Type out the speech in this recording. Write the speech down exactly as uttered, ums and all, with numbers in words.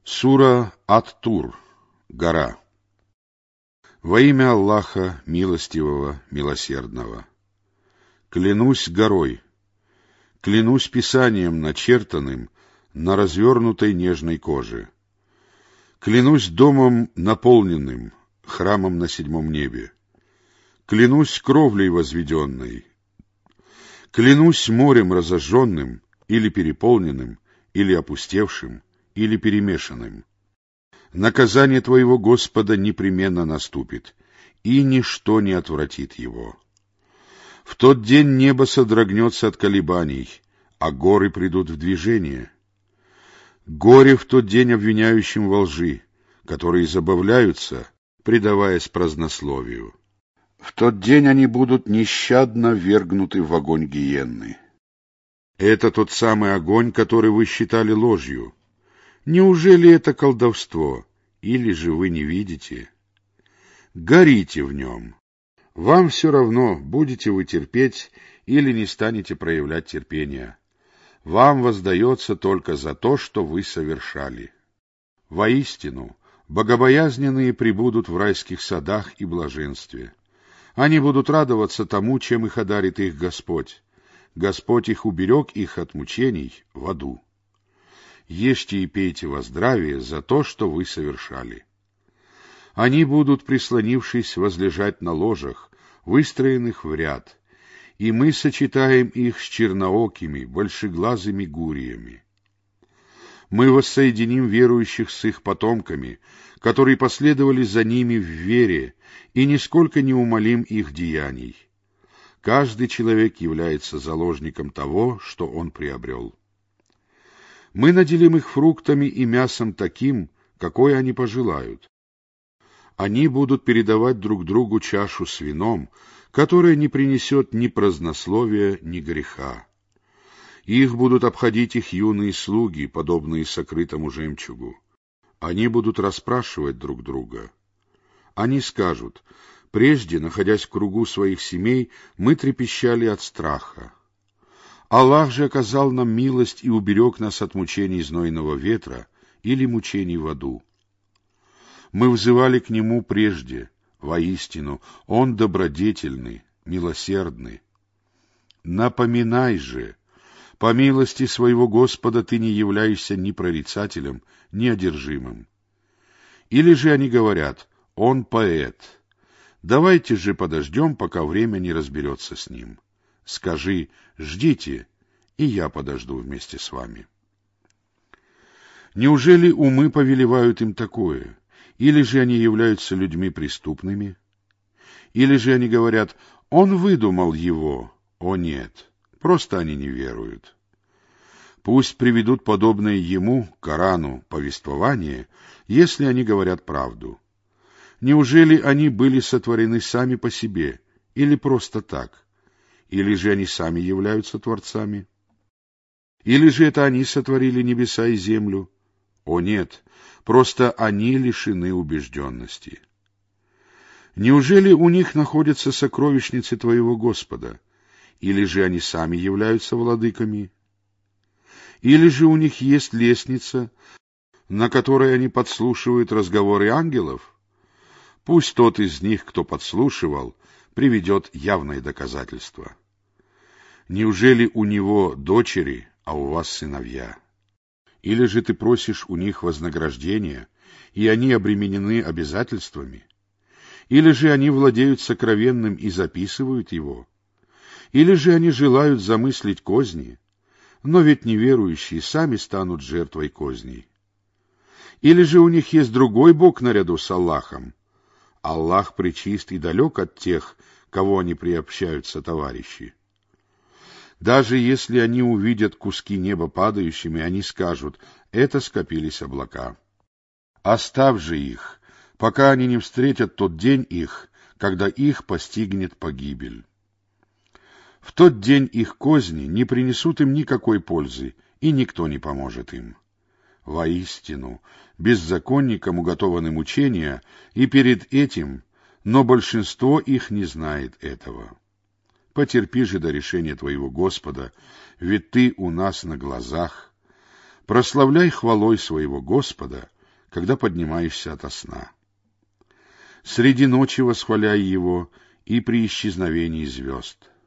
Сура Ат-Тур. Гора. Во имя Аллаха, милостивого, милосердного. Клянусь горой, клянусь писанием, начертанным на развернутой нежной коже. Клянусь домом наполненным, храмом на седьмом небе. Клянусь кровлей возведенной. Клянусь морем разожженным, или переполненным, или опустевшим, или перемешанным. Наказание твоего Господа непременно наступит, и ничто не отвратит его. В тот день небо содрогнется от колебаний, а горы придут в движение. Горе в тот день обвиняющим во лжи, которые забавляются, предаваясь празднословию. В тот день они будут нещадно ввергнуты в огонь гиенны. Это тот самый огонь, который вы считали ложью. Неужели это колдовство, или же вы не видите? Горите в нем. Вам все равно, будете вы терпеть или не станете проявлять терпения. Вам воздается только за то, что вы совершали. Воистину, богобоязненные пребудут в райских садах и блаженстве. Они будут радоваться тому, чем их одарит их Господь. Господь их уберег их от мучений в аду. Ешьте и пейте во здравие за то, что вы совершали. Они будут, прислонившись, возлежать на ложах, выстроенных в ряд, и мы сочетаем их с черноокими, большеглазыми гуриями. Мы воссоединим верующих с их потомками, которые последовали за ними в вере, и нисколько не умалим их деяний. Каждый человек является заложником того, что он приобрел. Мы наделим их фруктами и мясом таким, какое они пожелают. Они будут передавать друг другу чашу с вином, которое не принесет ни празднословия, ни греха. Их будут обходить их юные слуги, подобные сокрытому жемчугу. Они будут расспрашивать друг друга. Они скажут: прежде, находясь в кругу своих семей, мы трепещали от страха. Аллах же оказал нам милость и уберег нас от мучений знойного ветра или мучений в аду. Мы взывали к Нему прежде, воистину, Он добродетельный, милосердный. Напоминай же, по милости своего Господа ты не являешься ни прорицателем, ни одержимым. Или же они говорят: Он поэт. Давайте же подождем, пока время не разберется с ним. Скажи: ждите, и я подожду вместе с вами. Неужели умы повелевают им такое? Или же они являются людьми преступными? Или же они говорят: он выдумал его? О нет, просто они не веруют. Пусть приведут подобное ему, Корану, повествование, если они говорят правду. Неужели они были сотворены сами по себе, или просто так? Или же они сами являются творцами? Или же это они сотворили небеса и землю? О нет, просто они лишены убежденности. Неужели у них находятся сокровищницы твоего Господа? Или же они сами являются владыками? Или же у них есть лестница, на которой они подслушивают разговоры ангелов? Пусть тот из них, кто подслушивал, приведет явное доказательство. Неужели у него дочери, а у вас сыновья? Или же ты просишь у них вознаграждения, и они обременены обязательствами? Или же они владеют сокровенным и записывают его? Или же они желают замыслить козни? Но ведь неверующие сами станут жертвой козней. Или же у них есть другой Бог наряду с Аллахом? Аллах пречист и далек от тех, кого они приобщаются товарищи. Даже если они увидят куски неба падающими, они скажут: это скопились облака. Оставь же их, пока они не встретят тот день их, когда их постигнет погибель. В тот день их козни не принесут им никакой пользы, и никто не поможет им. Воистину, беззаконникам уготованы мучения, и перед этим, но большинство их не знает этого. Потерпи же до решения твоего Господа, ведь ты у нас на глазах. Прославляй хвалой своего Господа когда поднимаешься ото сна. Среди ночи восхваляй его и при исчезновении звезд.